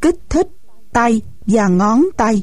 kích thích tay và ngón tay.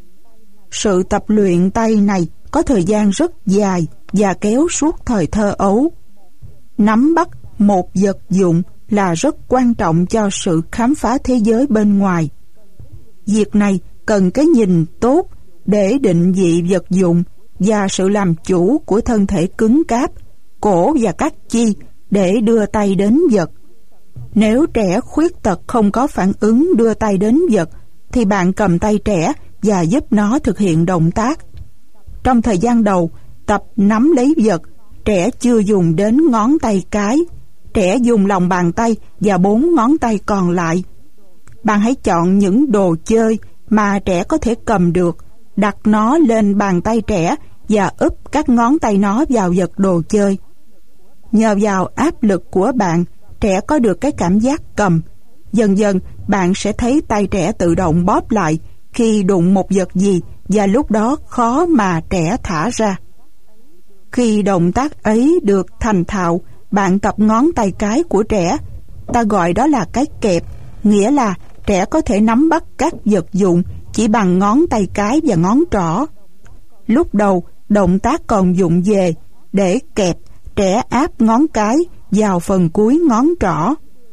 Sự tập luyện tay này có thời gian rất dài và kéo suốt thời thơ ấu. Nắm bắt một vật dụng là rất quan trọng cho sự khám phá thế giới bên ngoài. Việc này cần cái nhìn tốt để định vị vật dụng và sự làm chủ của thân thể cứng cáp, cổ và các chi để đưa tay đến vật. Nếu trẻ khuyết tật không có phản ứng đưa tay đến vật, thì bạn cầm tay trẻ và giúp nó thực hiện động tác. Trong thời gian đầu tập nắm lấy vật, trẻ chưa dùng đến ngón tay cái. Trẻ dùng lòng bàn tay và 4 ngón tay còn lại. Bạn hãy chọn những đồ chơi mà trẻ có thể cầm được, đặt nó lên bàn tay trẻ và úp các ngón tay nó vào vật đồ chơi. Nhờ vào áp lực của bạn, trẻ có được cái cảm giác cầm. Dần dần, bạn sẽ thấy tay trẻ tự động bóp lại khi đụng một vật gì, và lúc đó khó mà trẻ thả ra. Khi động tác ấy được thành thạo, bạn tập ngón tay cái của trẻ. Ta gọi đó là cái kẹp, nghĩa là trẻ có thể nắm bắt các vật dụng chỉ bằng ngón tay cái và ngón trỏ. Lúc đầu, động tác còn vụng về. Để kẹp, trẻ áp ngón cái vào phần cuối ngón trỏ.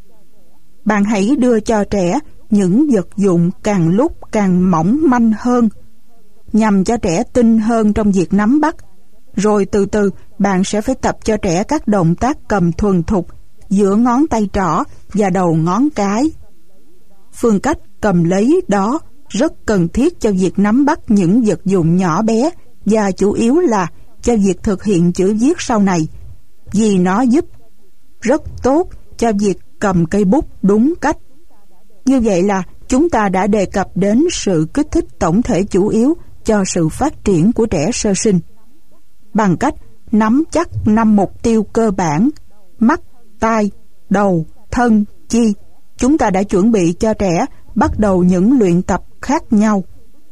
Bạn hãy đưa cho trẻ những vật dụng càng lúc càng mỏng manh hơn, nhằm cho trẻ tinh hơn trong việc nắm bắt. Rồi từ từ bạn sẽ phải tập cho trẻ các động tác cầm thuần thục giữa ngón tay trỏ và đầu ngón cái. Phương cách cầm lấy đó rất cần thiết cho việc nắm bắt những vật dụng nhỏ bé, và chủ yếu là cho việc thực hiện chữ viết sau này, vì nó giúp rất tốt cho việc cầm cây bút đúng cách. Như vậy là chúng ta đã đề cập đến sự kích thích tổng thể chủ yếu cho sự phát triển của trẻ sơ sinh. Bằng cách nắm chắc 5 mục tiêu cơ bản: mắt, tai, đầu, thân, chi, chúng ta đã chuẩn bị cho trẻ bắt đầu những luyện tập khác nhau.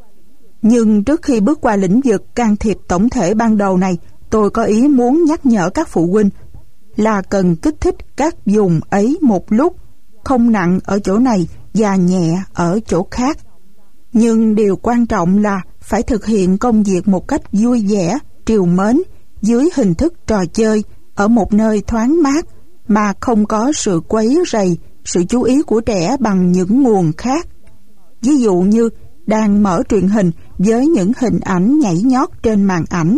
Nhưng trước khi bước qua lĩnh vực can thiệp tổng thể ban đầu này, tôi có ý muốn nhắc nhở các phụ huynh là cần kích thích các vùng ấy một lúc, không nặng ở chỗ này và nhẹ ở chỗ khác. Nhưng điều quan trọng là phải thực hiện công việc một cách vui vẻ, trìu mến, dưới hình thức trò chơi, ở một nơi thoáng mát, mà không có sự quấy rầy sự chú ý của trẻ bằng những nguồn khác. Ví dụ như đang mở truyền hình với những hình ảnh nhảy nhót trên màn ảnh.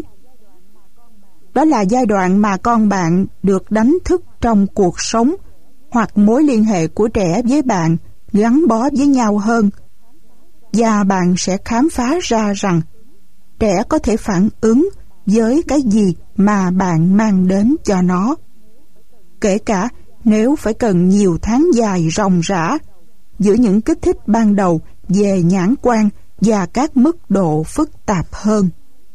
Đó là giai đoạn mà con bạn được đánh thức trong cuộc sống, hoặc mối liên hệ của trẻ với bạn gắn bó với nhau hơn. Và bạn sẽ khám phá ra rằng trẻ có thể phản ứng với cái gì mà bạn mang đến cho nó, kể cả nếu phải cần nhiều tháng dài ròng rã giữa những kích thích ban đầu về nhãn quan và các mức độ phức tạp hơn.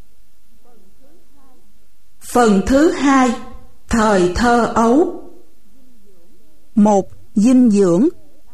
Phần thứ 2: thời thơ ấu. 1. Dinh dưỡng.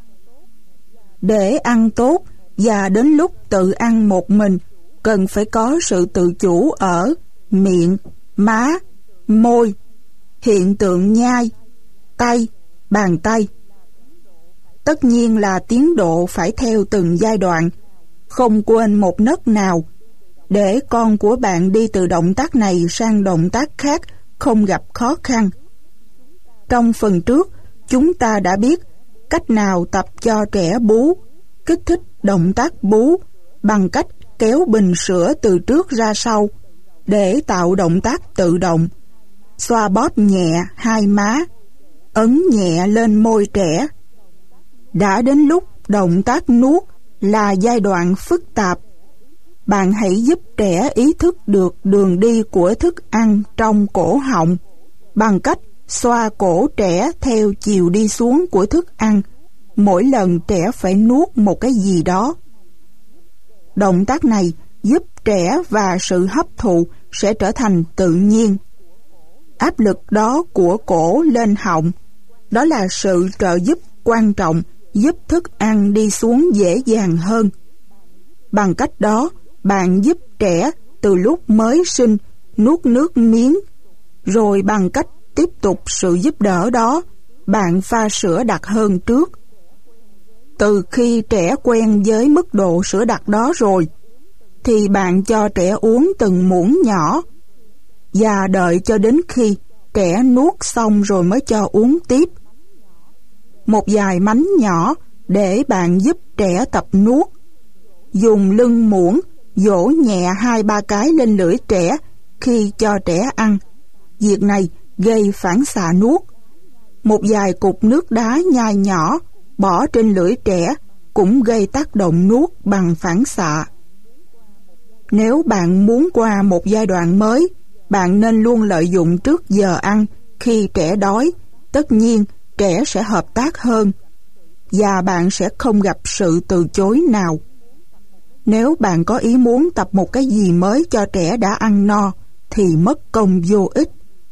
Để ăn tốt và đến lúc tự ăn một mình, cần phải có sự tự chủ ở miệng, má, môi, hiện tượng nhai, tay, bàn tay. Tất nhiên là tiến độ phải theo từng giai đoạn, không quên một nấc nào, để con của bạn đi từ động tác này sang động tác khác không gặp khó khăn. Trong phần trước, chúng ta đã biết cách nào tập cho trẻ bú, kích thích động tác bú bằng cách kéo bình sữa từ trước ra sau để tạo động tác tự động, xoa bóp nhẹ hai má, ấn nhẹ lên môi trẻ. Đã đến lúc động tác nuốt là giai đoạn phức tạp. Bạn hãy giúp trẻ ý thức được đường đi của thức ăn trong cổ họng bằng cách xoa cổ trẻ theo chiều đi xuống của thức ăn mỗi lần trẻ phải nuốt một cái gì đó. Động tác này giúp trẻ và sự hấp thụ sẽ trở thành tự nhiên. Áp lực đó của cổ lên họng, đó là sự trợ giúp quan trọng giúp thức ăn đi xuống dễ dàng hơn. Bằng cách đó, bạn giúp trẻ từ lúc mới sinh nuốt nước miếng, rồi bằng cách tiếp tục sự giúp đỡ đó, bạn pha sữa đặc hơn trước. Từ khi trẻ quen với mức độ sữa đặc đó rồi, thì bạn cho trẻ uống từng muỗng nhỏ, và đợi cho đến khi trẻ nuốt xong rồi mới cho uống tiếp. Một vài mánh nhỏ để bạn giúp trẻ tập nuốt. Dùng lưng muỗng vỗ nhẹ 2-3 cái lên lưỡi trẻ khi cho trẻ ăn. Việc này gây phản xạ nuốt. Một vài cục nước đá nhai nhỏ bỏ trên lưỡi trẻ cũng gây tác động nuốt bằng phản xạ. Nếu bạn muốn qua một giai đoạn mới, bạn nên luôn lợi dụng trước giờ ăn khi trẻ đói. Tất nhiên, trẻ sẽ hợp tác hơn, và bạn sẽ không gặp sự từ chối nào. Nếu bạn có ý muốn tập một cái gì mới cho trẻ đã ăn no, thì mất công vô ích.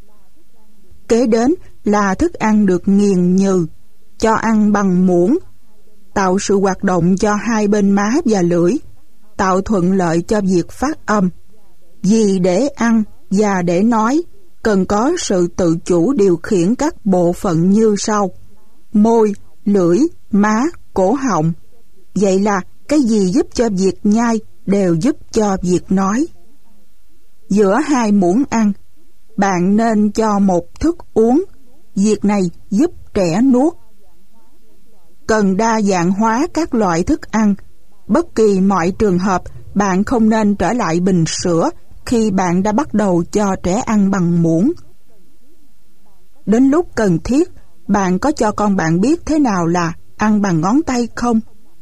Kế đến là thức ăn được nghiền nhừ, cho ăn bằng muỗng, tạo sự hoạt động cho hai bên má và lưỡi, tạo thuận lợi cho việc phát âm. Vì để ăn và để nói, cần có sự tự chủ điều khiển các bộ phận như sau: môi, lưỡi, má, cổ họng. Vậy là cái gì giúp cho việc nhai đều giúp cho việc nói. Giữa hai muỗng ăn, bạn nên cho một thức uống. Việc này giúp trẻ nuốt. Cần đa dạng hóa các loại thức ăn. Bất kỳ mọi trường hợp, bạn không nên trở lại bình sữa khi bạn đã bắt đầu cho trẻ ăn bằng muỗng. Đến lúc cần thiết, bạn có cho con bạn biết thế nào là ăn bằng ngón tay không?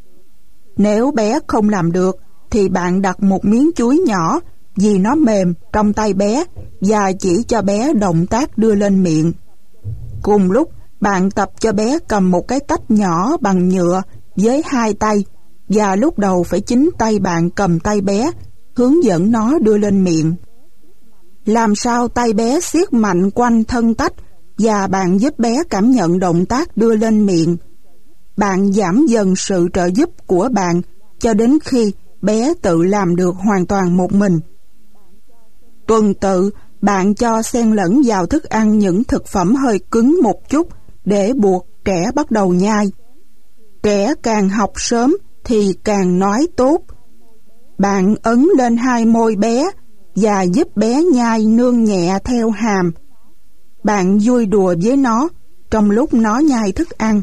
Nếu bé không làm được, thì bạn đặt một miếng chuối nhỏ vì nó mềm trong tay bé và chỉ cho bé động tác đưa lên miệng. Cùng lúc, bạn tập cho bé cầm một cái tách nhỏ bằng nhựa với hai tay, và lúc đầu phải chính tay bạn cầm tay bé, hướng dẫn nó đưa lên miệng. Làm sao tay bé siết mạnh quanh thân tách, và bạn giúp bé cảm nhận động tác đưa lên miệng. Bạn giảm dần sự trợ giúp của bạn cho đến khi bé tự làm được hoàn toàn một mình. Tuần tự, bạn cho xen lẫn vào thức ăn những thực phẩm hơi cứng một chút để buộc trẻ bắt đầu nhai. Trẻ càng học sớm thì càng nói tốt. Bạn ấn lên hai môi bé và giúp bé nhai nương nhẹ theo hàm. Bạn vui đùa với nó trong lúc nó nhai thức ăn.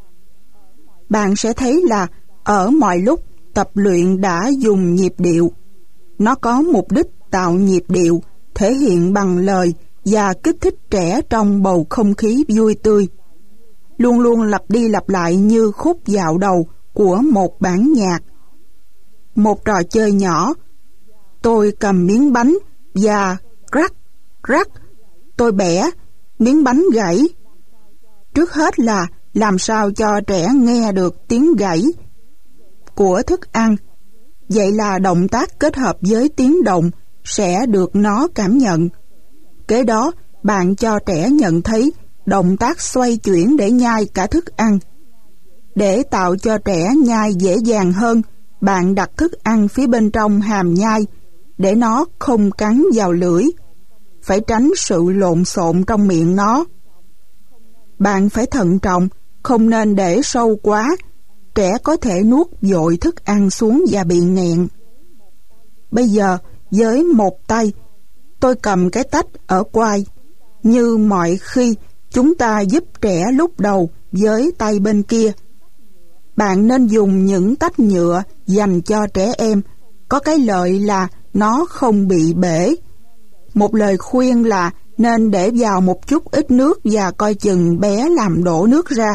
Bạn sẽ thấy là ở mọi lúc tập luyện đã dùng nhịp điệu. Nó có mục đích tạo nhịp điệu, thể hiện bằng lời và kích thích trẻ trong bầu không khí vui tươi. Luôn luôn lặp đi lặp lại như khúc dạo đầu của một bản nhạc. Một trò chơi nhỏ. Tôi cầm miếng bánh và rắc, rắc. Tôi bẻ, miếng bánh gãy. Trước hết là làm sao cho trẻ nghe được tiếng gãy của thức ăn. Vậy là động tác kết hợp với tiếng động sẽ được nó cảm nhận. Kế đó, bạn cho trẻ nhận thấy động tác xoay chuyển để nhai cả thức ăn. Để tạo cho trẻ nhai dễ dàng hơn, bạn đặt thức ăn phía bên trong hàm nhai để nó không cắn vào lưỡi. Phải tránh sự lộn xộn trong miệng nó. Bạn phải thận trọng, không nên để sâu quá, trẻ có thể nuốt dội thức ăn xuống và bị nghẹn. Bây giờ, với một tay, tôi cầm cái tách ở quai. Như mọi khi, chúng ta giúp trẻ lúc đầu với tay bên kia. Bạn nên dùng những tách nhựa dành cho trẻ em. Có cái lợi là nó không bị bể. Một lời khuyên là nên để vào một chút ít nước và coi chừng bé làm đổ nước ra.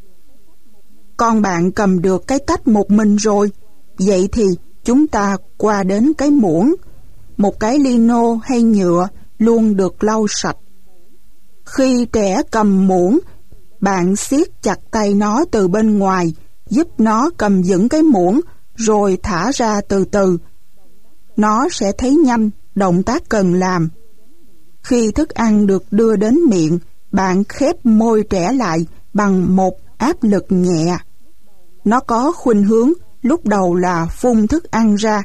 Con bạn cầm được cái tách một mình rồi, vậy thì chúng ta qua đến cái muỗng. Một cái lino hay nhựa luôn được lau sạch. Khi trẻ cầm muỗng, bạn siết chặt tay nó từ bên ngoài, giúp nó cầm vững cái muỗng rồi thả ra từ từ. Nó sẽ thấy nhanh động tác cần làm. Khi thức ăn được đưa đến miệng, bạn khép môi trẻ lại bằng một áp lực nhẹ. Nó có khuynh hướng lúc đầu là phun thức ăn ra.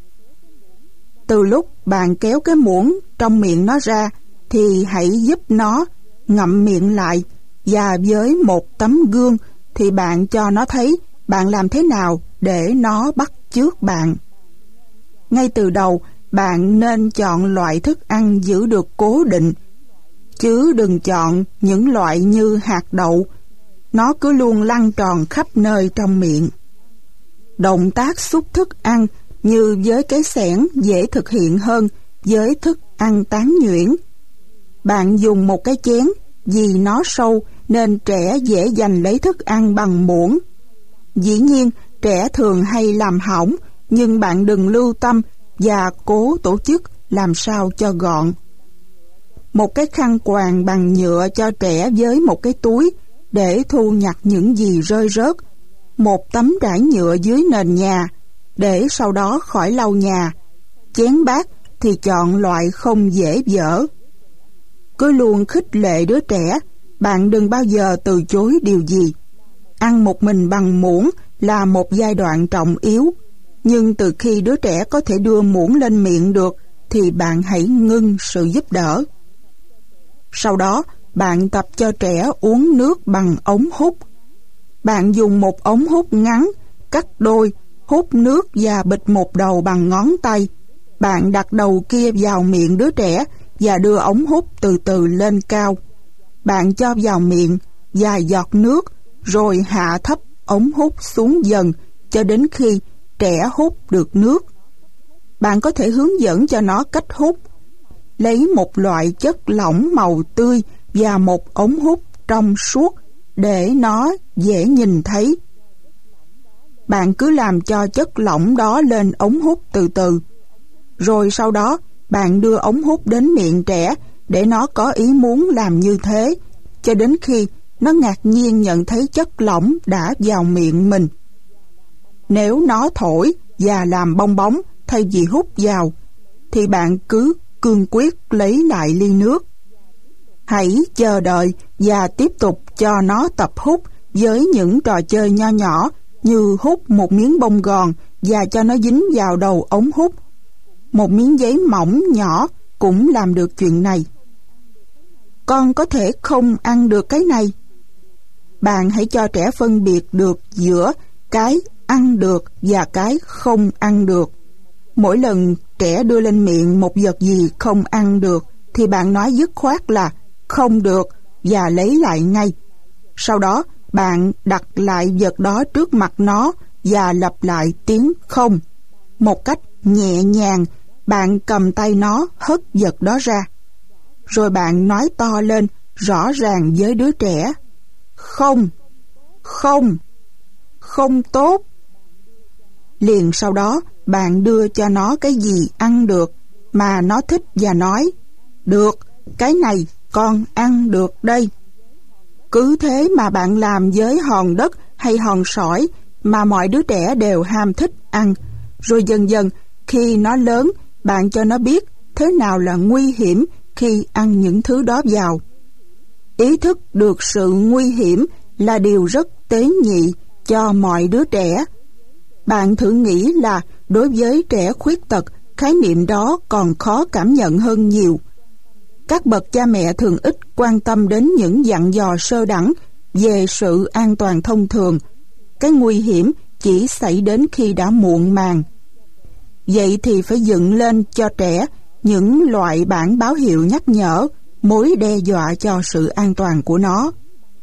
Từ lúc bạn kéo cái muỗng trong miệng nó ra, thì hãy giúp nó ngậm miệng lại, và với một tấm gương thì bạn cho nó thấy bạn làm thế nào để nó bắt chước bạn? Ngay từ đầu, bạn nên chọn loại thức ăn giữ được cố định, chứ đừng chọn những loại như hạt đậu. Nó cứ luôn lăn tròn khắp nơi trong miệng. Động tác xúc thức ăn như với cái xẻng dễ thực hiện hơn với thức ăn tán nhuyễn. Bạn dùng một cái chén, vì nó sâu nên trẻ dễ giành lấy thức ăn bằng muỗng. Dĩ nhiên, trẻ thường hay làm hỏng, nhưng bạn đừng lưu tâm và cố tổ chức làm sao cho gọn. Một cái khăn quàng bằng nhựa cho trẻ với một cái túi để thu nhặt những gì rơi rớt. Một tấm trải nhựa dưới nền nhà để sau đó khỏi lau nhà. Chén bát thì chọn loại không dễ vỡ. Cứ luôn khích lệ đứa trẻ, bạn đừng bao giờ từ chối điều gì. Ăn một mình bằng muỗng là một giai đoạn trọng yếu, nhưng từ khi đứa trẻ có thể đưa muỗng lên miệng được thì bạn hãy ngưng sự giúp đỡ. Sau đó, bạn tập cho trẻ uống nước bằng ống hút. Bạn dùng một ống hút ngắn, cắt đôi, hút nước và bịt một đầu bằng ngón tay. Bạn đặt đầu kia vào miệng đứa trẻ và đưa ống hút từ từ lên cao. Bạn cho vào miệng vài giọt nước, rồi hạ thấp ống hút xuống dần cho đến khi trẻ hút được nước. Bạn có thể hướng dẫn cho nó cách hút. Lấy một loại chất lỏng màu tươi và một ống hút trong suốt để nó dễ nhìn thấy. Bạn cứ làm cho chất lỏng đó lên ống hút từ từ. Rồi sau đó, bạn đưa ống hút đến miệng trẻ để nó có ý muốn làm như thế, cho đến khi nó ngạc nhiên nhận thấy chất lỏng đã vào miệng mình. Nếu nó thổi và làm bong bóng thay vì hút vào, thì bạn cứ cương quyết lấy lại ly nước. Hãy chờ đợi và tiếp tục cho nó tập hút với những trò chơi nho nhỏ như hút một miếng bông gòn và cho nó dính vào đầu ống hút. Một miếng giấy mỏng nhỏ cũng làm được chuyện này. Con có thể không ăn được cái này. Bạn hãy cho trẻ phân biệt được giữa cái ăn được và cái không ăn được. Mỗi lần trẻ đưa lên miệng một vật gì không ăn được thì bạn nói dứt khoát là không được và lấy lại ngay. Sau đó bạn đặt lại vật đó trước mặt nó và lặp lại tiếng không. Một cách nhẹ nhàng, bạn cầm tay nó hất vật đó ra. Rồi bạn nói to lên rõ ràng với đứa trẻ: không, không, không tốt. Liền sau đó bạn đưa cho nó cái gì ăn được mà nó thích và nói: được, cái này con ăn được đây. Cứ thế mà bạn làm với hòn đất hay hòn sỏi mà mọi đứa trẻ đều ham thích ăn. Rồi dần dần khi nó lớn, bạn cho nó biết thế nào là nguy hiểm khi ăn những thứ đó vào. Ý thức được sự nguy hiểm là điều rất tế nhị cho mọi đứa trẻ. Bạn thử nghĩ là đối với trẻ khuyết tật, khái niệm đó còn khó cảm nhận hơn nhiều. Các bậc cha mẹ thường ít quan tâm đến những dặn dò sơ đẳng về sự an toàn thông thường. Cái nguy hiểm chỉ xảy đến khi đã muộn màng. Vậy thì phải dựng lên cho trẻ những loại bản báo hiệu nhắc nhở mối đe dọa cho sự an toàn của nó.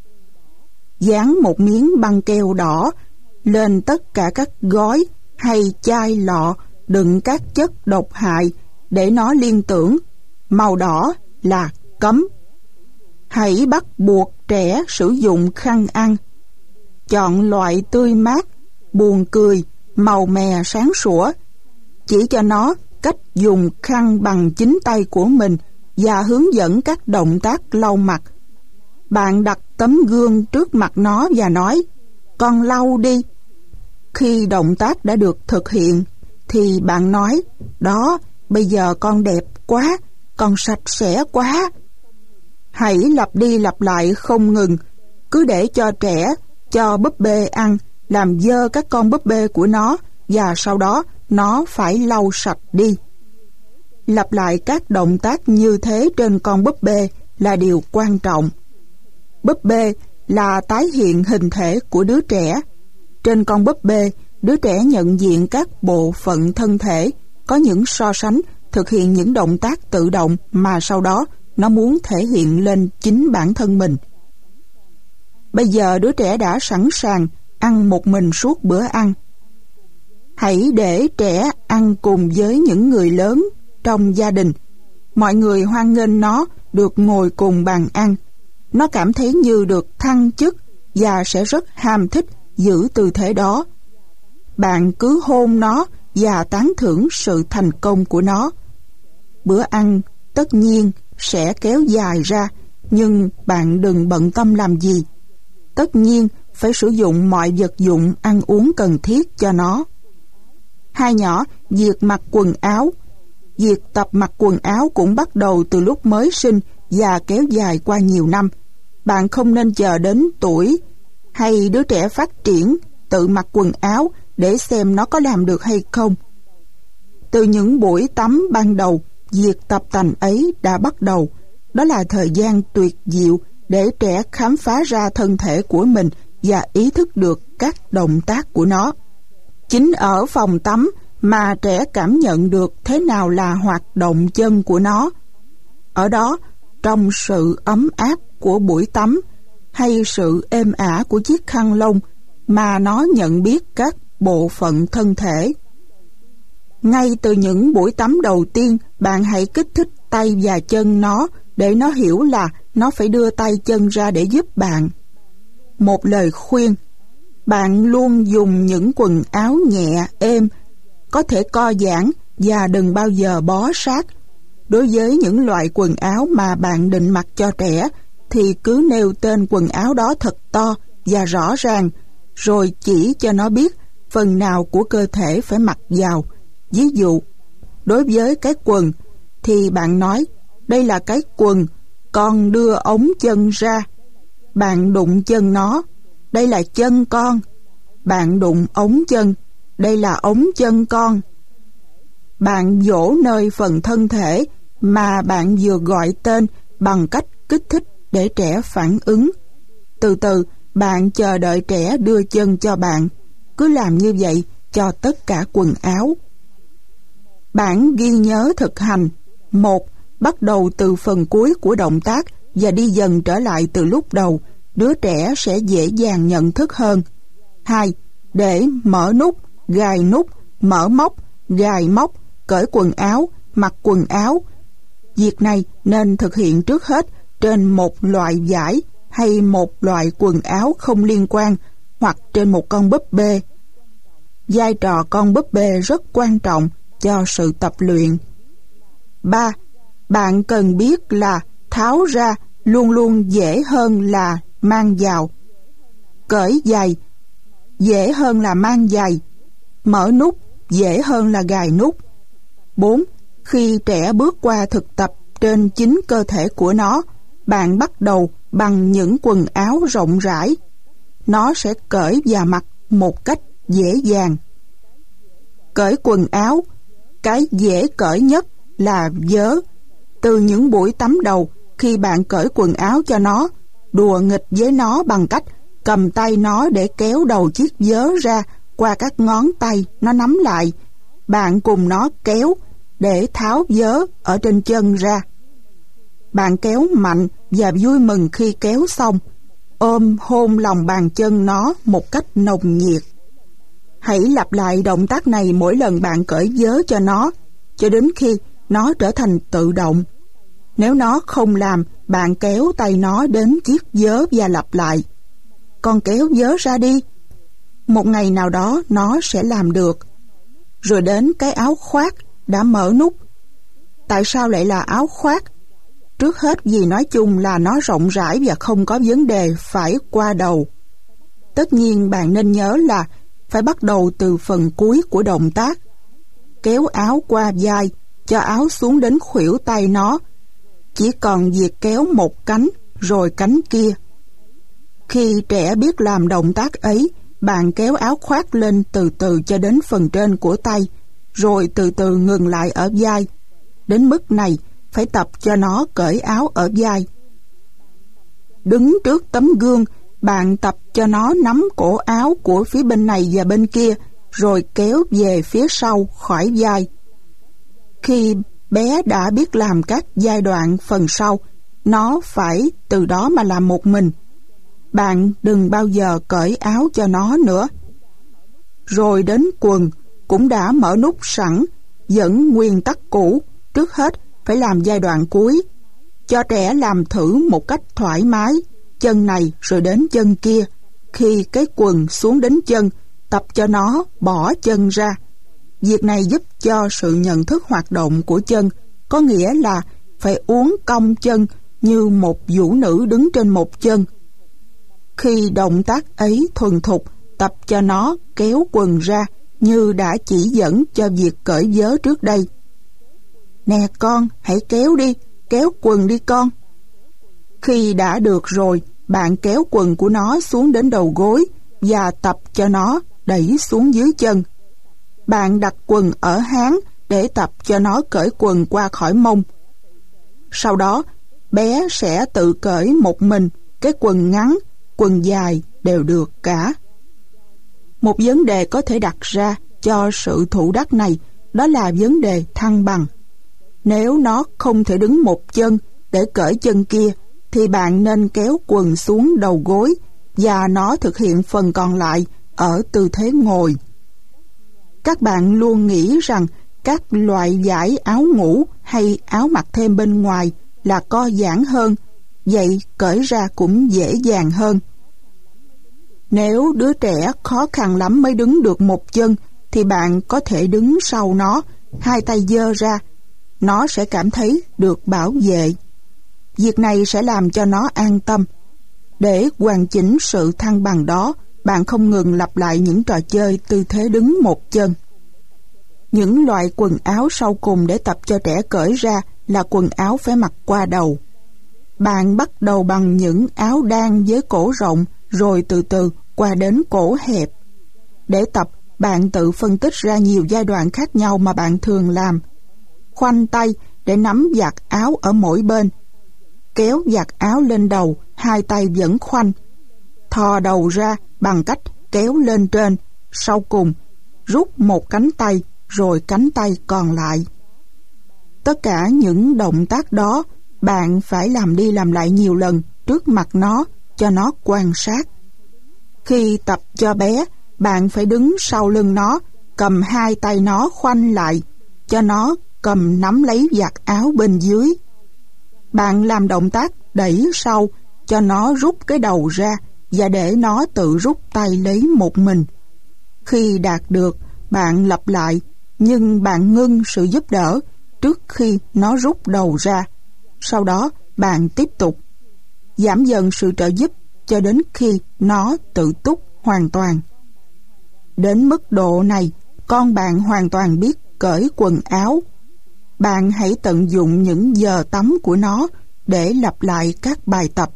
Dán một miếng băng keo đỏ lên tất cả các gói hay chai lọ đựng các chất độc hại để nó liên tưởng màu đỏ là cấm. Hãy bắt buộc trẻ sử dụng khăn ăn. Chọn loại tươi mát, buồn cười, màu mè sáng sủa. Chỉ cho nó cách dùng khăn bằng chính tay của mình và hướng dẫn các động tác lau mặt. Bạn đặt tấm gương trước mặt nó và nói: con lau đi. Khi động tác đã được thực hiện thì bạn nói: đó, bây giờ con đẹp quá, con sạch sẽ quá. Hãy lặp đi lặp lại không ngừng. Cứ để cho trẻ cho búp bê ăn, làm dơ các con búp bê của nó và sau đó nó phải lau sạch đi. Lặp lại các động tác như thế trên con búp bê là điều quan trọng. Búp bê là tái hiện hình thể của đứa trẻ. Trên con búp bê, đứa trẻ nhận diện các bộ phận thân thể, có những so sánh, thực hiện những động tác tự động mà sau đó nó muốn thể hiện lên chính bản thân mình. Bây giờ đứa trẻ đã sẵn sàng ăn một mình suốt bữa ăn. Hãy để trẻ ăn cùng với những người lớn trong gia đình. Mọi người hoan nghênh nó được ngồi cùng bàn ăn. Nó cảm thấy như được thăng chức và sẽ rất ham thích giữ tư thế đó. Bạn cứ hôn nó và tán thưởng sự thành công của nó. Bữa ăn tất nhiên sẽ kéo dài ra, nhưng bạn đừng bận tâm làm gì. Tất nhiên phải sử dụng mọi vật dụng ăn uống cần thiết cho nó. Hai nhỏ việc mặc quần áo. Việc tập mặc quần áo cũng bắt đầu từ lúc mới sinh và kéo dài qua nhiều năm. Bạn không nên chờ đến tuổi hay đứa trẻ phát triển tự mặc quần áo để xem nó có làm được hay không. Từ những buổi tắm ban đầu, việc tập tành ấy đã bắt đầu. Đó là thời gian tuyệt diệu để trẻ khám phá ra thân thể của mình và ý thức được các động tác của nó. Chính ở phòng tắm mà trẻ cảm nhận được thế nào là hoạt động chân của nó. Ở đó, trong sự ấm áp của buổi tắm hay sự êm ả của chiếc khăn lông mà nó nhận biết các bộ phận thân thể. Ngay từ những buổi tắm đầu tiên, bạn hãy kích thích tay và chân nó để nó hiểu là nó phải đưa tay chân ra để giúp bạn. Một lời khuyên: bạn luôn dùng những quần áo nhẹ, êm, có thể co giãn và đừng bao giờ bó sát. Đối với những loại quần áo mà bạn định mặc cho trẻ thì cứ nêu tên quần áo đó thật to và rõ ràng, rồi chỉ cho nó biết phần nào của cơ thể phải mặc vào. Ví dụ, đối với cái quần thì bạn nói: đây là cái quần, con đưa ống chân ra. Bạn đụng chân nó: đây là chân con. Bạn đụng ống chân: đây là ống chân con. Bạn vỗ nơi phần thân thể mà bạn vừa gọi tên bằng cách kích thích để trẻ phản ứng. Từ từ, bạn chờ đợi trẻ đưa chân cho bạn. Cứ làm như vậy cho tất cả quần áo. Bản ghi nhớ thực hành. 1. Bắt đầu từ phần cuối của động tác và đi dần trở lại từ lúc đầu. Đứa trẻ sẽ dễ dàng nhận thức hơn. 2. Để mở nút, gài nút, mở móc, gài móc, cởi quần áo, mặc quần áo. Việc này nên thực hiện trước hết trên một loại vải hay một loại quần áo không liên quan, hoặc trên một con búp bê. Vai trò con búp bê rất quan trọng cho sự tập luyện. 3. Bạn cần biết là tháo ra luôn luôn dễ hơn là mang vào. Cởi giày dễ hơn là mang giày. Mở nút dễ hơn là gài nút. 4. Khi trẻ bước qua thực tập trên chính cơ thể của nó, bạn bắt đầu bằng những quần áo rộng rãi. Nó sẽ cởi và mặc một cách dễ dàng. Cởi quần áo, cái dễ cởi nhất là vớ. Từ những buổi tắm đầu, khi bạn cởi quần áo cho nó, đùa nghịch với nó bằng cách cầm tay nó để kéo đầu chiếc vớ ra qua các ngón tay nó nắm lại. Bạn cùng nó kéo để tháo vớ ở trên chân ra. Bạn kéo mạnh và vui mừng khi kéo xong. Ôm hôn lòng bàn chân nó một cách nồng nhiệt. Hãy lặp lại động tác này mỗi lần bạn cởi vớ cho nó, cho đến khi nó trở thành tự động. Nếu nó không làm, bạn kéo tay nó đến chiếc vớ và lặp lại: con kéo vớ ra đi. Một ngày nào đó nó sẽ làm được. Rồi đến cái áo khoác đã mở nút. Tại sao lại là áo khoác? Trước hết vì nói chung là nó rộng rãi và không có vấn đề phải qua đầu. Tất nhiên bạn nên nhớ là phải bắt đầu từ phần cuối của động tác. Kéo áo qua vai, cho áo xuống đến khuỷu tay nó. Chỉ còn việc kéo một cánh rồi cánh kia. Khi trẻ biết làm động tác ấy, bạn kéo áo khoác lên từ từ cho đến phần trên của tay, rồi từ từ ngừng lại ở vai. Đến mức này, phải tập cho nó cởi áo ở vai. Đứng trước tấm gương bạn tập cho nó nắm cổ áo của phía bên này và bên kia, rồi kéo về phía sau khỏi vai. Khi bé đã biết làm các giai đoạn phần sau, nó phải từ đó mà làm một mình. Bạn đừng bao giờ cởi áo cho nó nữa. Rồi đến quần cũng đã mở nút sẵn, vẫn nguyên tắc cũ, trước hết phải làm giai đoạn cuối. Cho trẻ làm thử một cách thoải mái, chân này rồi đến chân kia. Khi cái quần xuống đến chân, tập cho nó bỏ chân ra. Việc này giúp cho sự nhận thức hoạt động của chân, có nghĩa là phải uốn cong chân như một vũ nữ đứng trên một chân. Khi động tác ấy thuần thục, tập cho nó kéo quần ra như đã chỉ dẫn cho việc cởi vớ trước đây. Nè con, hãy kéo đi, kéo quần đi con. Khi đã được rồi, bạn kéo quần của nó xuống đến đầu gối và tập cho nó đẩy xuống dưới chân. Bạn đặt quần ở háng để tập cho nó cởi quần qua khỏi mông. Sau đó, bé sẽ tự cởi một mình, cái quần ngắn, quần dài đều được cả. Một vấn đề có thể đặt ra cho sự thủ đắc này, đó là vấn đề thăng bằng. Nếu nó không thể đứng một chân để cởi chân kia, thì bạn nên kéo quần xuống đầu gối và nó thực hiện phần còn lại ở tư thế ngồi. Các bạn luôn nghĩ rằng các loại vải áo ngủ hay áo mặc thêm bên ngoài là co giãn hơn, vậy cởi ra cũng dễ dàng hơn. Nếu đứa trẻ khó khăn lắm mới đứng được một chân, thì bạn có thể đứng sau nó, hai tay giơ ra. Nó sẽ cảm thấy được bảo vệ. Việc này sẽ làm cho nó an tâm. Để hoàn chỉnh sự thăng bằng đó, bạn không ngừng lặp lại những trò chơi tư thế đứng một chân. Những loại quần áo sau cùng để tập cho trẻ cởi ra là quần áo phải mặc qua đầu. Bạn bắt đầu bằng những áo đan với cổ rộng, rồi từ từ qua đến cổ hẹp. Để tập, bạn tự phân tích ra nhiều giai đoạn khác nhau mà bạn thường làm. Khoanh tay để nắm vạt áo ở mỗi bên. Kéo vạt áo lên đầu, hai tay vẫn khoanh. Thò đầu ra bằng cách kéo lên trên. Sau cùng, rút một cánh tay, rồi cánh tay còn lại. Tất cả những động tác đó, bạn phải làm đi làm lại nhiều lần trước mặt nó, cho nó quan sát. Khi tập cho bé, bạn phải đứng sau lưng nó, cầm hai tay nó khoanh lại, cho nó cầm nắm lấy vạt áo bên dưới. Bạn làm động tác đẩy sau, cho nó rút cái đầu ra và để nó tự rút tay lấy một mình. Khi đạt được, bạn lặp lại, nhưng bạn ngưng sự giúp đỡ trước khi nó rút đầu ra. Sau đó, bạn tiếp tục giảm dần sự trợ giúp cho đến khi nó tự túc hoàn toàn. Đến mức độ này, con bạn hoàn toàn biết cởi quần áo. Bạn hãy tận dụng những giờ tắm của nó để lặp lại các bài tập.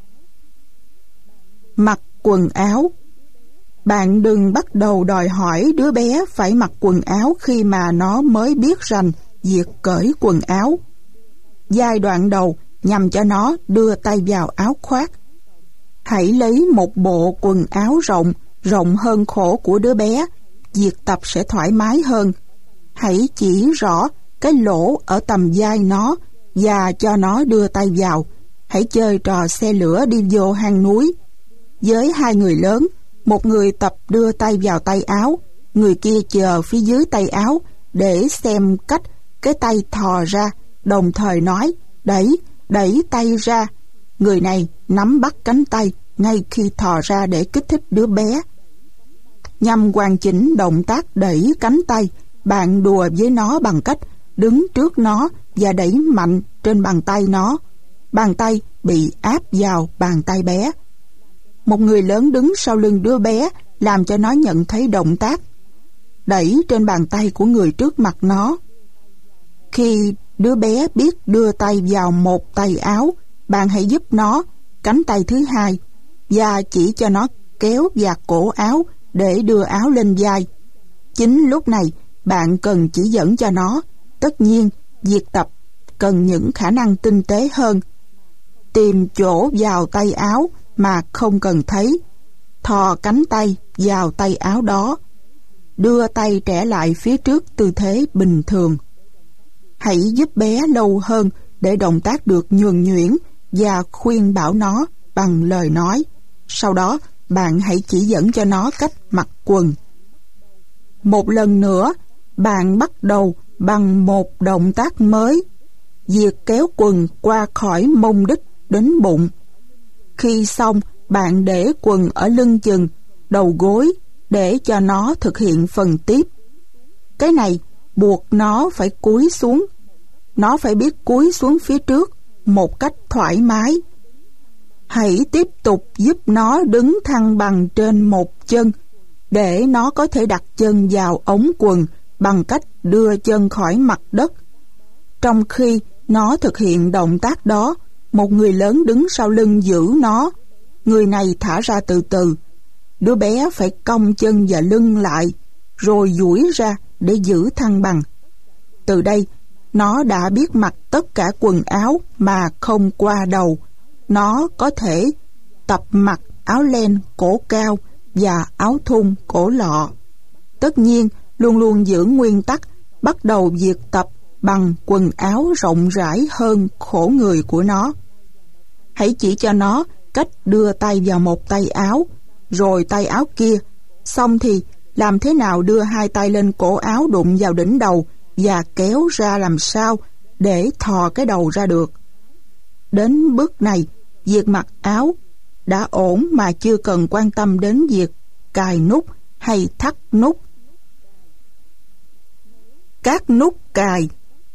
Mặc quần áo. Bạn đừng bắt đầu đòi hỏi đứa bé phải mặc quần áo khi mà nó mới biết rành việc cởi quần áo. Giai đoạn đầu nhằm cho nó đưa tay vào áo khoác. Hãy lấy một bộ quần áo rộng hơn cổ của đứa bé. Việc tập sẽ thoải mái hơn. Hãy chỉ rõ cái lỗ ở tầm vai nó và cho nó đưa tay vào. Hãy chơi trò xe lửa đi vô hang núi. Với hai người lớn, một người tập đưa tay vào tay áo, người kia chờ phía dưới tay áo để xem cách cái tay thò ra, đồng thời nói đẩy tay ra. Người này nắm bắt cánh tay ngay khi thò ra để kích thích đứa bé. Nhằm hoàn chỉnh động tác đẩy cánh tay, bạn đùa với nó bằng cách đứng trước nó và đẩy mạnh trên bàn tay nó. Bàn tay bị áp vào bàn tay bé. Một người lớn đứng sau lưng đứa bé làm cho nó nhận thấy động tác đẩy trên bàn tay của người trước mặt nó. Khi đứa bé biết đưa tay vào một tay áo, bạn hãy giúp nó cánh tay thứ hai và chỉ cho nó kéo vạt cổ áo để đưa áo lên vai. Chính lúc này, bạn cần chỉ dẫn cho nó. Tất nhiên, việc tập cần những khả năng tinh tế hơn. Tìm chỗ vào tay áo mà không cần thấy thò cánh tay vào tay áo đó, đưa tay trẻ lại phía trước tư thế bình thường. Hãy giúp bé lâu hơn để động tác được nhuần nhuyễn và khuyên bảo nó bằng lời nói. Sau đó, bạn hãy chỉ dẫn cho nó cách mặc quần. Một lần nữa, bạn bắt đầu bằng một động tác mới, việc kéo quần qua khỏi mông đít đến bụng. Khi xong, bạn để quần ở lưng chừng, đầu gối để cho nó thực hiện phần tiếp. Cái này buộc nó phải cúi xuống. Nó phải biết cúi xuống phía trước một cách thoải mái. Hãy tiếp tục giúp nó đứng thăng bằng trên một chân để nó có thể đặt chân vào ống quần bằng cách đưa chân khỏi mặt đất. Trong khi nó thực hiện động tác đó, một người lớn đứng sau lưng giữ nó. Người này thả ra từ từ. Đứa bé phải cong chân và lưng lại, rồi duỗi ra để giữ thăng bằng. Từ đây, nó đã biết mặc tất cả quần áo mà không qua đầu. Nó có thể tập mặc áo len cổ cao và áo thun cổ lọ. Tất nhiên, luôn luôn giữ nguyên tắc bắt đầu việc tập bằng quần áo rộng rãi hơn khổ người của nó. Hãy chỉ cho nó cách đưa tay vào một tay áo, rồi tay áo kia. Xong thì làm thế nào đưa hai tay lên cổ áo đụng vào đỉnh đầu và kéo ra làm sao để thò cái đầu ra được. Đến bước này, việc mặc áo đã ổn mà chưa cần quan tâm đến việc cài nút hay thắt nút. Các nút cài.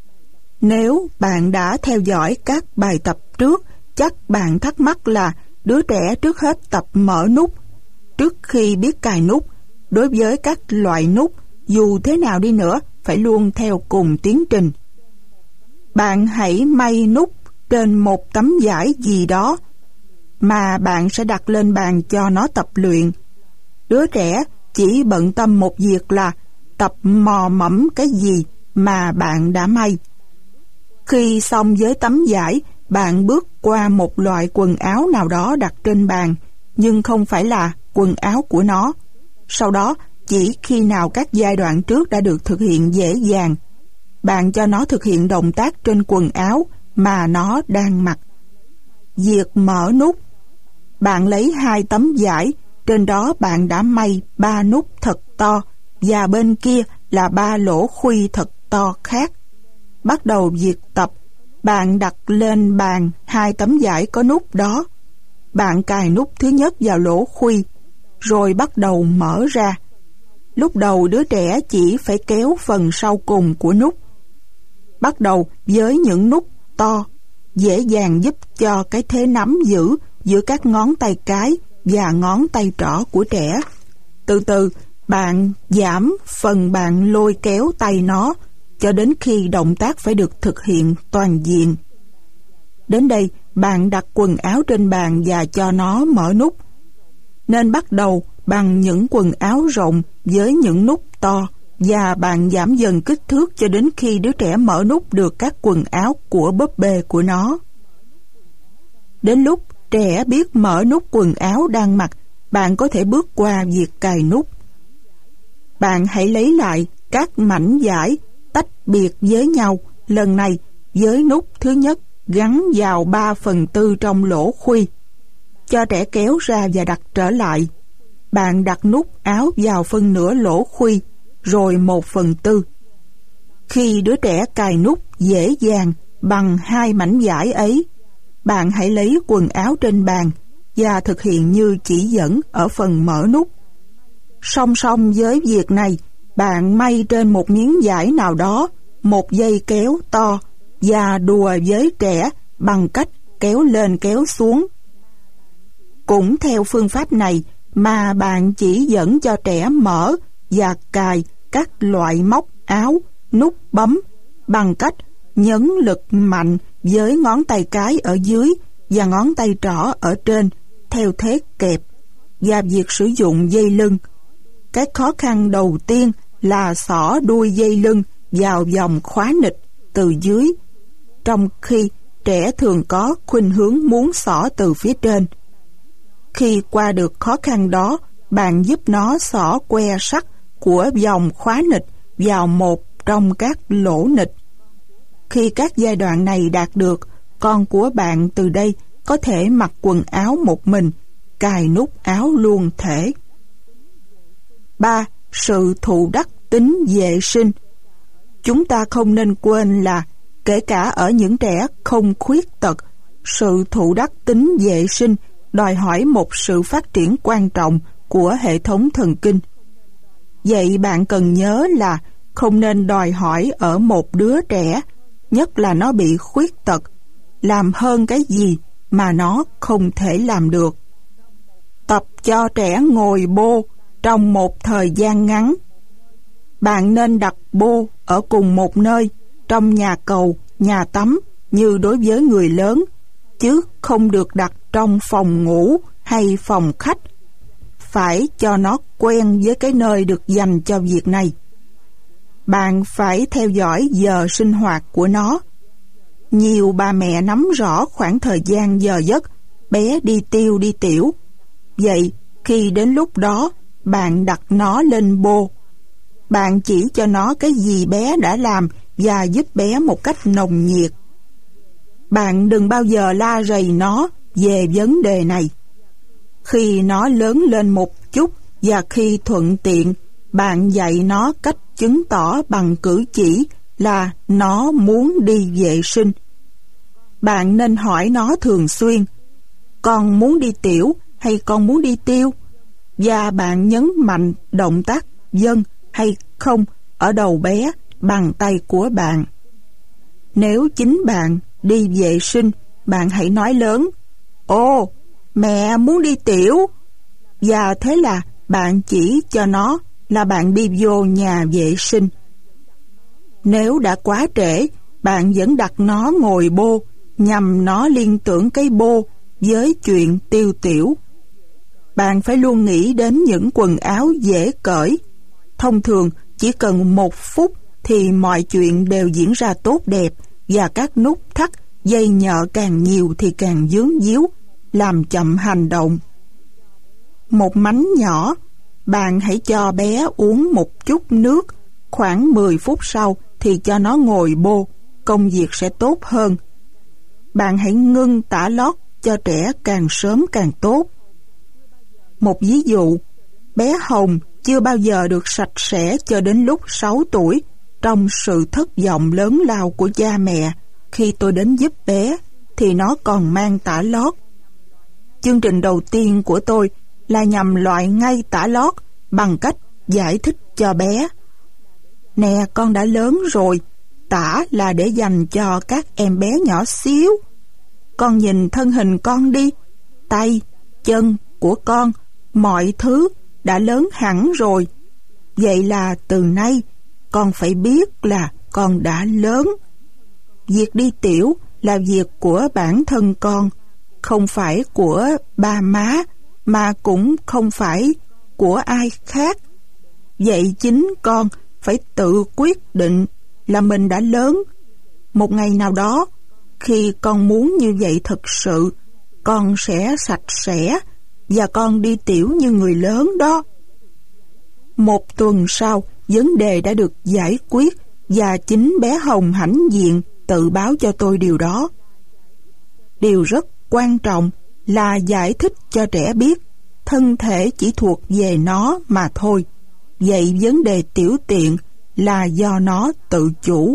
Nếu bạn đã theo dõi các bài tập trước, chắc bạn thắc mắc là đứa trẻ trước hết tập mở nút. Trước khi biết cài nút, đối với các loại nút, dù thế nào đi nữa, phải luôn theo cùng tiến trình. Bạn hãy may nút trên một tấm vải gì đó mà bạn sẽ đặt lên bàn cho nó tập luyện. Đứa trẻ chỉ bận tâm một việc là tập mò mẫm cái gì mà bạn đã may. Khi xong với tấm vải, bạn bước qua một loại quần áo nào đó đặt trên bàn, nhưng không phải là quần áo của nó. Sau đó, chỉ khi nào các giai đoạn trước đã được thực hiện dễ dàng, bạn cho nó thực hiện động tác trên quần áo mà nó đang mặc. Việc mở nút. Bạn lấy hai tấm vải, trên đó bạn đã may 3 nút thật to và bên kia là 3 lỗ khuy thật to khác. Bắt đầu việc tập, bạn đặt lên bàn 2 tấm vải có nút đó. Bạn cài nút thứ nhất vào lỗ khuy, rồi bắt đầu mở ra. Lúc đầu đứa trẻ chỉ phải kéo phần sau cùng của nút. Bắt đầu với những nút to, dễ dàng giúp cho cái thế nắm giữ giữa các ngón tay cái và ngón tay trỏ của trẻ. Từ từ, bạn giảm phần bạn lôi kéo tay nó cho đến khi động tác phải được thực hiện toàn diện. Đến đây, bạn đặt quần áo trên bàn và cho nó mở nút. Nên bắt đầu bằng những quần áo rộng với những nút to, và bạn giảm dần kích thước cho đến khi đứa trẻ mở nút được các quần áo của búp bê của nó. Đến lúc trẻ biết mở nút quần áo đang mặc, bạn có thể bước qua việc cài nút. Bạn hãy lấy lại các mảnh vải tách biệt với nhau, lần này với nút thứ nhất gắn vào 3/4 trong lỗ khuy. Cho trẻ kéo ra và đặt trở lại. Bạn đặt nút áo vào phân nửa lỗ khuy, rồi 1/4. Khi đứa trẻ cài nút dễ dàng bằng 2 mảnh vải ấy, bạn hãy lấy quần áo trên bàn và thực hiện như chỉ dẫn ở phần mở nút. Song song với việc này, bạn may trên một miếng vải nào đó một dây kéo to và đùa với trẻ bằng cách kéo lên kéo xuống. Cũng theo phương pháp này mà bạn chỉ dẫn cho trẻ mở và cài các loại móc áo, nút bấm bằng cách nhấn lực mạnh với ngón tay cái ở dưới và ngón tay trỏ ở trên theo thế kẹp, và việc sử dụng dây lưng. Cái khó khăn đầu tiên là xỏ đuôi dây lưng vào vòng khóa nịch từ dưới, trong khi trẻ thường có khuynh hướng muốn xỏ từ phía trên. Khi qua được khó khăn đó, bạn giúp nó xỏ que sắt của vòng khóa nịch vào một trong các lỗ nịch. Khi các giai đoạn này đạt được, con của bạn từ đây có thể mặc quần áo một mình, cài nút áo luôn thể. 3. Sự thụ đắc tính vệ sinh. Chúng ta không nên quên là kể cả ở những trẻ không khuyết tật, sự thụ đắc tính vệ sinh đòi hỏi một sự phát triển quan trọng của hệ thống thần kinh. Vậy bạn cần nhớ là không nên đòi hỏi ở một đứa trẻ, nhất là nó bị khuyết tật, làm hơn cái gì mà nó không thể làm được. Tập cho trẻ ngồi bô trong một thời gian ngắn. Bạn nên đặt bô ở cùng một nơi, trong nhà cầu, nhà tắm như đối với người lớn, chứ không được đặt trong phòng ngủ hay phòng khách. Phải cho nó quen với cái nơi được dành cho việc này. Bạn phải theo dõi giờ sinh hoạt của nó. Nhiều bà mẹ nắm rõ khoảng thời gian giờ giấc bé đi tiêu đi tiểu. Vậy khi đến lúc đó, bạn đặt nó lên bô. Bạn chỉ cho nó cái gì bé đã làm và giúp bé một cách nồng nhiệt. Bạn đừng bao giờ la rầy nó về vấn đề này. Khi nó lớn lên một chút và khi thuận tiện, bạn dạy nó cách chứng tỏ bằng cử chỉ là nó muốn đi vệ sinh. Bạn nên hỏi nó thường xuyên: con muốn đi tiểu hay con muốn đi tiêu? Và bạn nhấn mạnh động tác vâng hay không ở đầu bé bằng tay của bạn. Nếu chính bạn đi vệ sinh, bạn hãy nói lớn: ồ, mẹ muốn đi tiểu. Và thế là bạn chỉ cho nó là bạn đi vô nhà vệ sinh. Nếu đã quá trễ, bạn vẫn đặt nó ngồi bô, nhằm nó liên tưởng cái bô với chuyện tiêu tiểu. Bạn phải luôn nghĩ đến những quần áo dễ cởi. Thông thường, chỉ cần 1 phút thì mọi chuyện đều diễn ra tốt đẹp, và các nút thắt, dây nhợ càng nhiều thì càng vướng víu, làm chậm hành động. Một mánh nhỏ, bạn hãy cho bé uống một chút nước, khoảng 10 phút sau thì cho nó ngồi bô, công việc sẽ tốt hơn. Bạn hãy ngưng tã lót cho trẻ càng sớm càng tốt. Một ví dụ, bé Hồng chưa bao giờ được sạch sẽ cho đến lúc 6 tuổi, trong sự thất vọng lớn lao của cha mẹ. Khi tôi đến giúp bé thì nó còn mang tã lót. Chương trình đầu tiên của tôi là nhằm loại ngay tã lót bằng cách giải thích cho bé: nè, con đã lớn rồi, tã là để dành cho các em bé nhỏ xíu. Con nhìn thân hình con đi, tay, chân của con, mọi thứ đã lớn hẳn rồi. Vậy là từ nay con phải biết là con đã lớn. Việc đi tiểu là việc của bản thân con, không phải của ba má, mà cũng không phải của ai khác. Vậy chính con phải tự quyết định là mình đã lớn. Một ngày nào đó, khi con muốn như vậy thực sự, con sẽ sạch sẽ và con đi tiểu như người lớn đó. 1 tuần sau, vấn đề đã được giải quyết và chính bé Hồng hãnh diện tự báo cho tôi điều đó. Điều rất quan trọng là giải thích cho trẻ biết thân thể chỉ thuộc về nó mà thôi. Vậy vấn đề tiểu tiện là do nó tự chủ.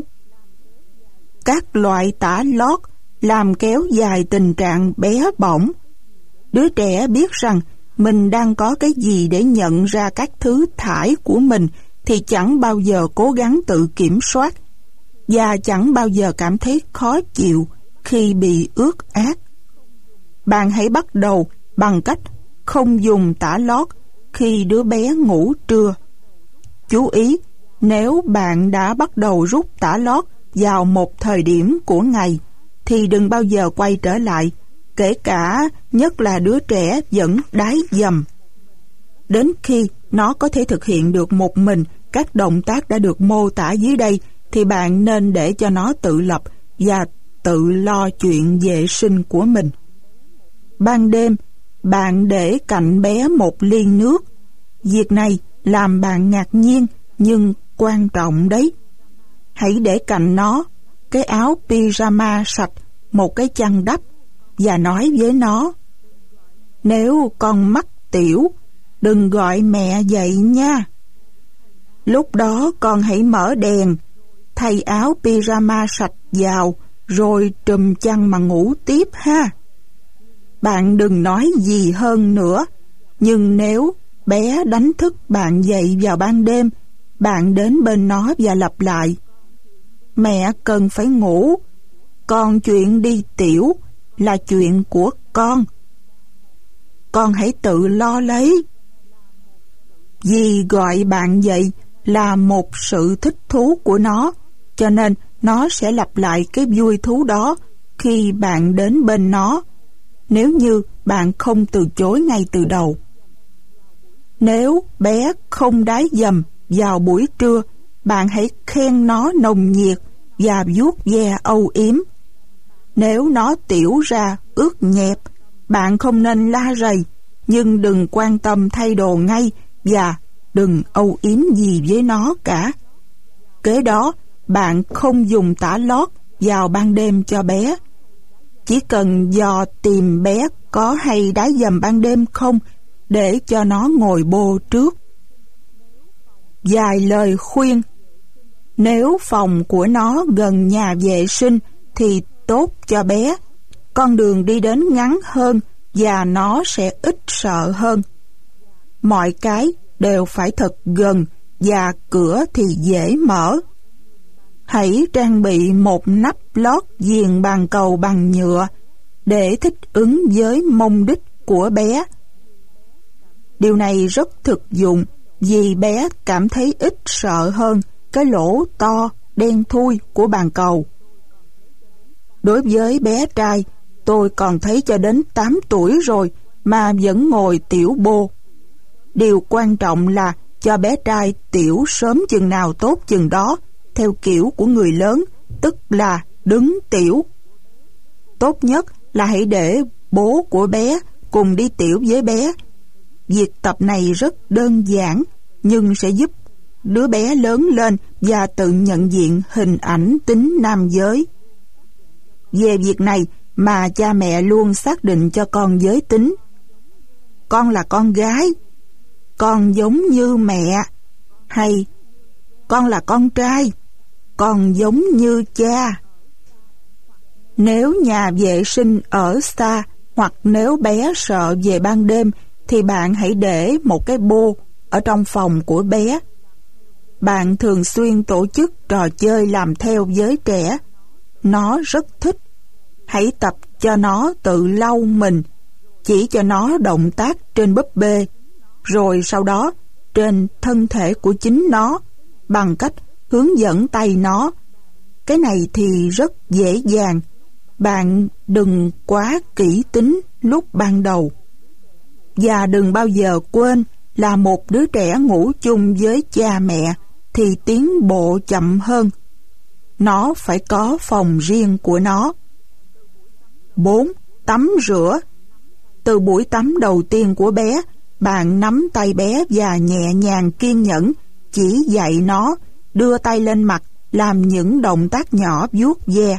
Các loại tã lót làm kéo dài tình trạng bé bỏng. Đứa trẻ biết rằng mình đang có cái gì để nhận ra các thứ thải của mình thì chẳng bao giờ cố gắng tự kiểm soát và chẳng bao giờ cảm thấy khó chịu khi bị ướt át. Bạn hãy bắt đầu bằng cách không dùng tã lót khi đứa bé ngủ trưa. Chú ý, nếu bạn đã bắt đầu rút tã lót vào một thời điểm của ngày thì đừng bao giờ quay trở lại, kể cả nhất là đứa trẻ vẫn đái dầm. Đến khi nó có thể thực hiện được một mình các động tác đã được mô tả dưới đây thì bạn nên để cho nó tự lập và tự lo chuyện vệ sinh của mình. Ban đêm, bạn để cạnh bé một ly nước. Việc này làm bạn ngạc nhiên nhưng quan trọng đấy. Hãy để cạnh nó cái áo pyjama sạch, một cái chăn đắp và nói với nó: nếu con mắc tiểu, đừng gọi mẹ dậy nha. Lúc đó con hãy mở đèn, thay áo pyjama sạch vào, rồi trùm chăn mà ngủ tiếp ha. Bạn đừng nói gì hơn nữa, nhưng nếu bé đánh thức bạn dậy vào ban đêm, bạn đến bên nó và lặp lại: mẹ cần phải ngủ, còn chuyện đi tiểu là chuyện của con hãy tự lo lấy. Vì gọi bạn dậy là một sự thích thú của nó, cho nên nó sẽ lặp lại cái vui thú đó khi bạn đến bên nó, nếu như bạn không từ chối ngay từ đầu. Nếu bé không đái dầm vào buổi trưa, bạn hãy khen nó nồng nhiệt và vuốt ve âu yếm. Nếu nó tiểu ra ướt nhẹp, bạn không nên la rầy, nhưng đừng quan tâm thay đồ ngay và đừng âu yếm gì với nó cả. Kế đó, bạn không dùng tã lót vào ban đêm cho bé. Chỉ cần dò tìm bé có hay đái dầm ban đêm không, để cho nó ngồi bô trước. Vài lời khuyên: nếu phòng của nó gần nhà vệ sinh thì tốt cho bé. Con đường đi đến ngắn hơn và nó sẽ ít sợ hơn. Mọi cái đều phải thật gần và cửa thì dễ mở. Hãy trang bị một nắp lót viền bàn cầu bằng nhựa để thích ứng với mông đít của bé. Điều này rất thực dụng vì bé cảm thấy ít sợ hơn cái lỗ to, đen thui của bàn cầu. Đối với bé trai, tôi còn thấy cho đến 8 tuổi rồi mà vẫn ngồi tiểu bô. Điều quan trọng là cho bé trai tiểu sớm chừng nào tốt chừng đó, theo kiểu của người lớn, tức là đứng tiểu. Tốt nhất là hãy để bố của bé cùng đi tiểu với bé. Việc tập này rất đơn giản, nhưng sẽ giúp đứa bé lớn lên và tự nhận diện hình ảnh tính nam giới. Về việc này mà cha mẹ luôn xác định cho con giới tính. Con là con gái, con giống như mẹ, hay con là con trai, con giống như cha. Nếu nhà vệ sinh ở xa hoặc nếu bé sợ về ban đêm thì bạn hãy để một cái bô ở trong phòng của bé. Bạn thường xuyên tổ chức trò chơi làm theo với trẻ. Nó rất thích. Hãy tập cho nó tự lau mình, chỉ cho nó động tác trên búp bê, rồi sau đó trên thân thể của chính nó, bằng cách hướng dẫn tay nó. Cái này thì rất dễ dàng. Bạn đừng quá kỹ tính lúc ban đầu. Và đừng bao giờ quên là một đứa trẻ ngủ chung với cha mẹ thì tiến bộ chậm hơn. Nó phải có phòng riêng của nó. 4. Tắm rửa. Từ buổi tắm đầu tiên của bé, bạn nắm tay bé và nhẹ nhàng kiên nhẫn chỉ dạy nó đưa tay lên mặt, làm những động tác nhỏ vuốt ve.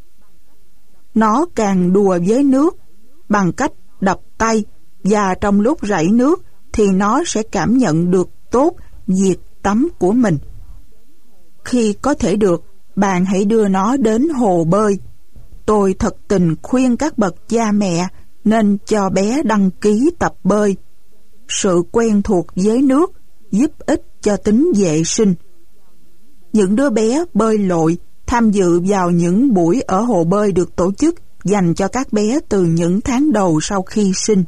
Nó càng đùa với nước bằng cách đập tay, và trong lúc rảy nước thì nó sẽ cảm nhận được tốt việc tắm của mình. Khi có thể được, bạn hãy đưa nó đến hồ bơi. Tôi thật tình khuyên các bậc cha mẹ nên cho bé đăng ký tập bơi. Sự quen thuộc với nước giúp ích cho tính vệ sinh. Những đứa bé bơi lội tham dự vào những buổi ở hồ bơi được tổ chức dành cho các bé từ những tháng đầu sau khi sinh.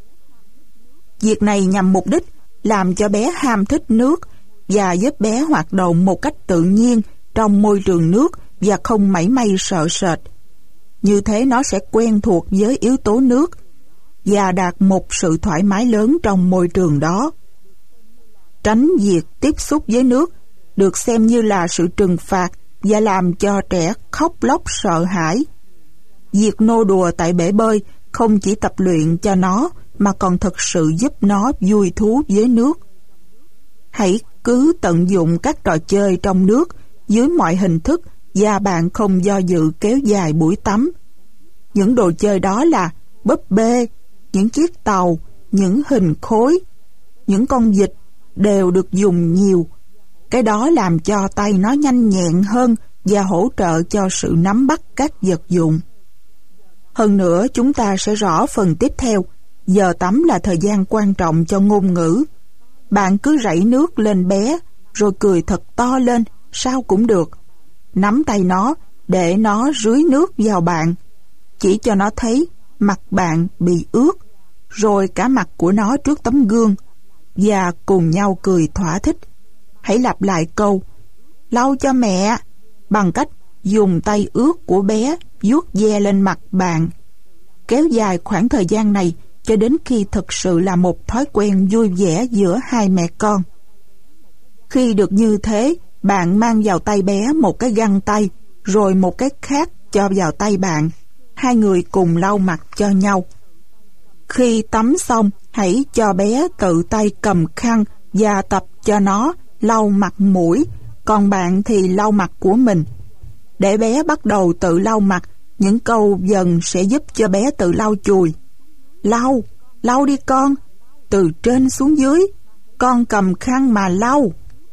Việc này nhằm mục đích làm cho bé ham thích nước và giúp bé hoạt động một cách tự nhiên trong môi trường nước và không mảy may sợ sệt. Như thế nó sẽ quen thuộc với yếu tố nước và đạt một sự thoải mái lớn trong môi trường đó. Tránh việc tiếp xúc với nước được xem như là sự trừng phạt và làm cho trẻ khóc lóc sợ hãi. Việc nô đùa tại bể bơi không chỉ tập luyện cho nó mà còn thực sự giúp nó vui thú với nước. Hãy cứ tận dụng các trò chơi trong nước dưới mọi hình thức và bạn không do dự kéo dài buổi tắm. Những đồ chơi đó là búp bê, những chiếc tàu, những hình khối, những con vịt đều được dùng nhiều. Cái đó làm cho tay nó nhanh nhẹn hơn và hỗ trợ cho sự nắm bắt các vật dụng. Hơn nữa, chúng ta sẽ rõ phần tiếp theo. Giờ tắm là thời gian quan trọng cho ngôn ngữ. Bạn cứ rảy nước lên bé, rồi cười thật to lên, sao cũng được. Nắm tay nó, để nó rưới nước vào bạn. Chỉ cho nó thấy mặt bạn bị ướt, rồi cả mặt của nó trước tấm gương, và cùng nhau cười thỏa thích. Hãy lặp lại câu "lau cho mẹ" bằng cách dùng tay ướt của bé vuốt ve lên mặt bạn. Kéo dài khoảng thời gian này cho đến khi thực sự là một thói quen vui vẻ giữa hai mẹ con. Khi được như thế, bạn mang vào tay bé một cái găng tay, rồi một cái khác cho vào tay bạn. Hai người cùng lau mặt cho nhau. Khi tắm xong, hãy cho bé tự tay cầm khăn và tập cho nó lau mặt mũi, còn bạn thì lau mặt của mình. Để bé bắt đầu tự lau mặt, những câu dần sẽ giúp cho bé tự lau chùi. Lau, lau đi con, từ trên xuống dưới, con cầm khăn mà lau.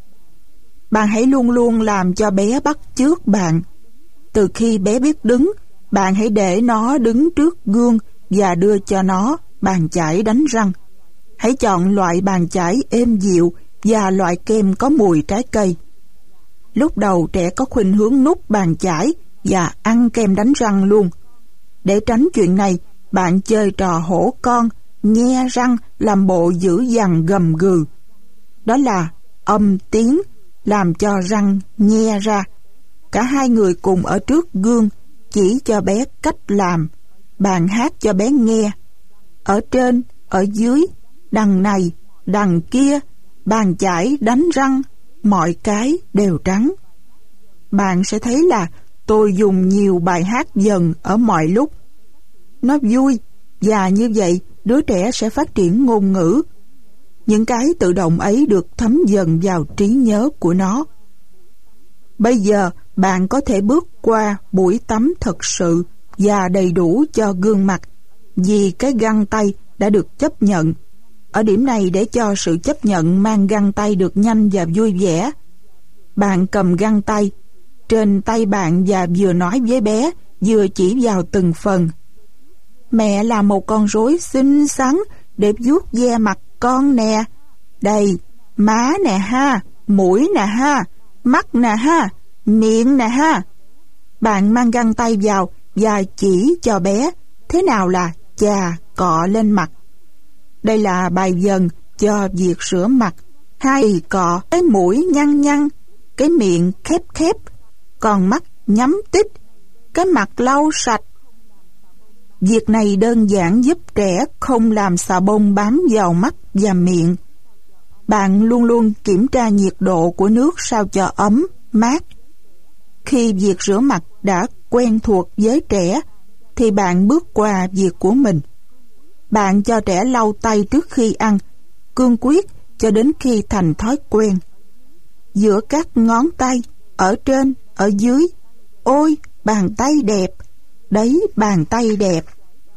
Bạn hãy luôn luôn làm cho bé bắt chước bạn. Từ khi bé biết đứng, bạn hãy để nó đứng trước gương và đưa cho nó bàn chải đánh răng. Hãy chọn loại bàn chải êm dịu và loại kem có mùi trái cây. Lúc đầu trẻ có khuynh hướng nút bàn chải và ăn kem đánh răng luôn. Để tránh chuyện này, bạn chơi trò hổ con, nhe răng làm bộ dữ dằn gầm gừ. Đó là âm tiếng làm cho răng nhe ra. Cả hai người cùng ở trước gương chỉ cho bé cách làm. Bạn hát cho bé nghe. Ở trên, ở dưới, đằng này, đằng kia, bàn chải đánh răng, mọi cái đều trắng. Bạn sẽ thấy là tôi dùng nhiều bài hát dần ở mọi lúc. Nó vui, và như vậy đứa trẻ sẽ phát triển ngôn ngữ. Những cái tự động ấy được thấm dần vào trí nhớ của nó. Bây giờ bạn có thể bước qua buổi tắm thật sự và đầy đủ cho gương mặt, vì cái găng tay đã được chấp nhận. Ở điểm này, để cho sự chấp nhận mang găng tay được nhanh và vui vẻ, bạn cầm găng tay trên tay bạn và vừa nói với bé, vừa chỉ vào từng phần. Mẹ là một con rối xinh xắn để vuốt ve mặt con nè. Đây, má nè ha, mũi nè ha, mắt nè ha, miệng nè ha. Bạn mang găng tay vào và chỉ cho bé thế nào là chà cọ lên mặt. Đây là bài dần cho việc rửa mặt. Hai cọ, cái mũi nhăn nhăn, cái miệng khép khép, còn mắt nhắm tít, cái mặt lau sạch. Việc này đơn giản giúp trẻ không làm xà bông bám vào mắt và miệng. Bạn luôn luôn kiểm tra nhiệt độ của nước sao cho ấm, mát. Khi việc rửa mặt đã quen thuộc với trẻ, thì bạn bước qua việc của mình. Bạn cho trẻ lau tay trước khi ăn, cương quyết cho đến khi thành thói quen. Giữa các ngón tay, ở trên, ở dưới, ôi, bàn tay đẹp, đấy bàn tay đẹp.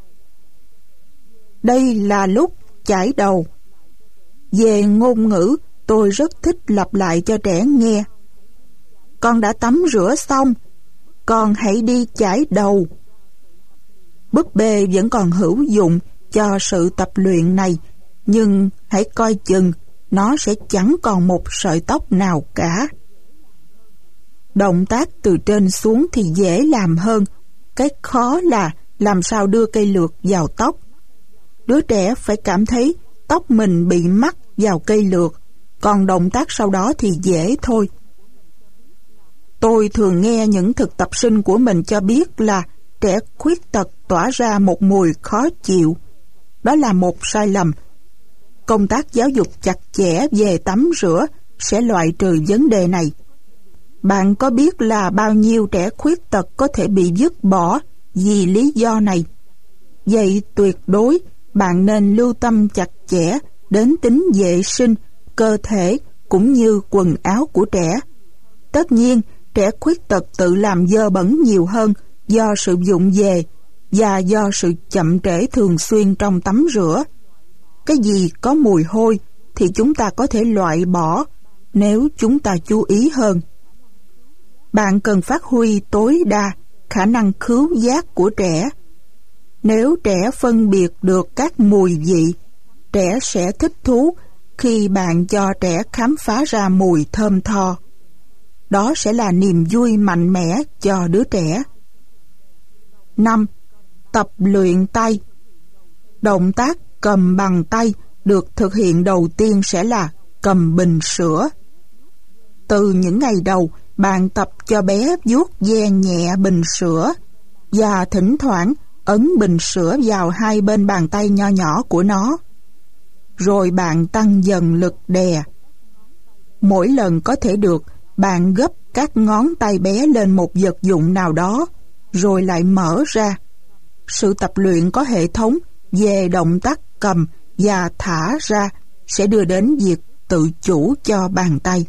Đây là lúc chải đầu. Về ngôn ngữ, tôi rất thích lặp lại cho trẻ nghe. Con đã tắm rửa xong, con hãy đi chải đầu. Búp bê vẫn còn hữu dụng cho sự tập luyện này, nhưng hãy coi chừng, nó sẽ chẳng còn một sợi tóc nào cả. Động tác từ trên xuống thì dễ làm hơn, cái khó là làm sao đưa cây lược vào tóc. Đứa trẻ phải cảm thấy tóc mình bị mắc vào cây lược, còn động tác sau đó thì dễ thôi. Tôi thường nghe những thực tập sinh của mình cho biết là trẻ khuyết tật tỏa ra một mùi khó chịu. Đó là một sai lầm. Công tác giáo dục chặt chẽ về tắm rửa sẽ loại trừ vấn đề này. Bạn có biết là bao nhiêu trẻ khuyết tật có thể bị dứt bỏ vì lý do này? Vậy tuyệt đối bạn nên lưu tâm chặt chẽ đến tính vệ sinh, cơ thể cũng như quần áo của trẻ. Tất nhiên, trẻ khuyết tật tự làm dơ bẩn nhiều hơn do sự vụng về và do sự chậm trễ thường xuyên trong tắm rửa. Cái gì có mùi hôi thì chúng ta có thể loại bỏ nếu chúng ta chú ý hơn. Bạn cần phát huy tối đa khả năng khứu giác của trẻ. Nếu trẻ phân biệt được các mùi vị, trẻ sẽ thích thú khi bạn cho trẻ khám phá ra mùi thơm tho. Đó sẽ là niềm vui mạnh mẽ cho đứa trẻ. 5. Tập luyện tay. Động tác cầm bằng tay được thực hiện đầu tiên sẽ là cầm bình sữa. Từ những ngày đầu, bạn tập cho bé vuốt ve nhẹ bình sữa và thỉnh thoảng ấn bình sữa vào hai bên bàn tay nho nhỏ của nó. Rồi bạn tăng dần lực đè. Mỗi lần có thể được, bạn gấp các ngón tay bé lên một vật dụng nào đó, rồi lại mở ra. Sự tập luyện có hệ thống về động tác cầm và thả ra sẽ đưa đến việc tự chủ cho bàn tay.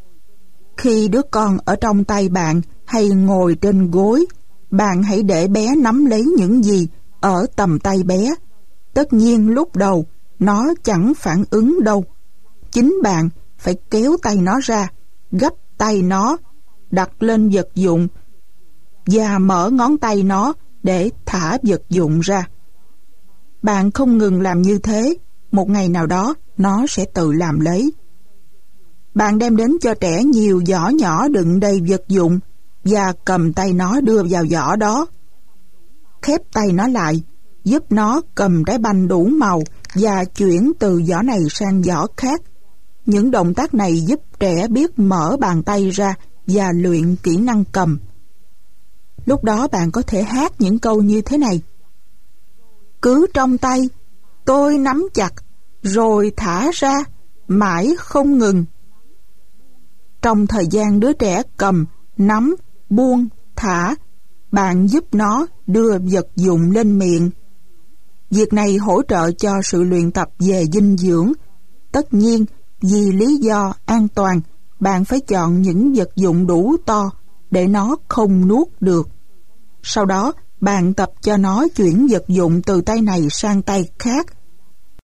Khi đứa con ở trong tay bạn hay ngồi trên gối, bạn hãy để bé nắm lấy những gì ở tầm tay bé. Tất nhiên lúc đầu nó chẳng phản ứng đâu. Chính bạn phải kéo tay nó ra, gấp tay nó, đặt lên vật dụng và mở ngón tay nó để thả vật dụng ra. Bạn không ngừng làm như thế, một ngày nào đó nó sẽ tự làm lấy. Bạn đem đến cho trẻ nhiều giỏ nhỏ đựng đầy vật dụng và cầm tay nó đưa vào giỏ đó. Khép tay nó lại, giúp nó cầm trái banh đủ màu và chuyển từ giỏ này sang giỏ khác. Những động tác này giúp trẻ biết mở bàn tay ra và luyện kỹ năng cầm. Lúc đó bạn có thể hát những câu như thế này: cứ trong tay, tôi nắm chặt, rồi thả ra, mãi không ngừng. Trong thời gian đứa trẻ cầm, nắm, buông, thả, bạn giúp nó đưa vật dụng lên miệng. Việc này hỗ trợ cho sự luyện tập về dinh dưỡng. Tất nhiên, vì lý do an toàn, bạn phải chọn những vật dụng đủ to để nó không nuốt được. Sau đó, bạn tập cho nó chuyển vật dụng từ tay này sang tay khác.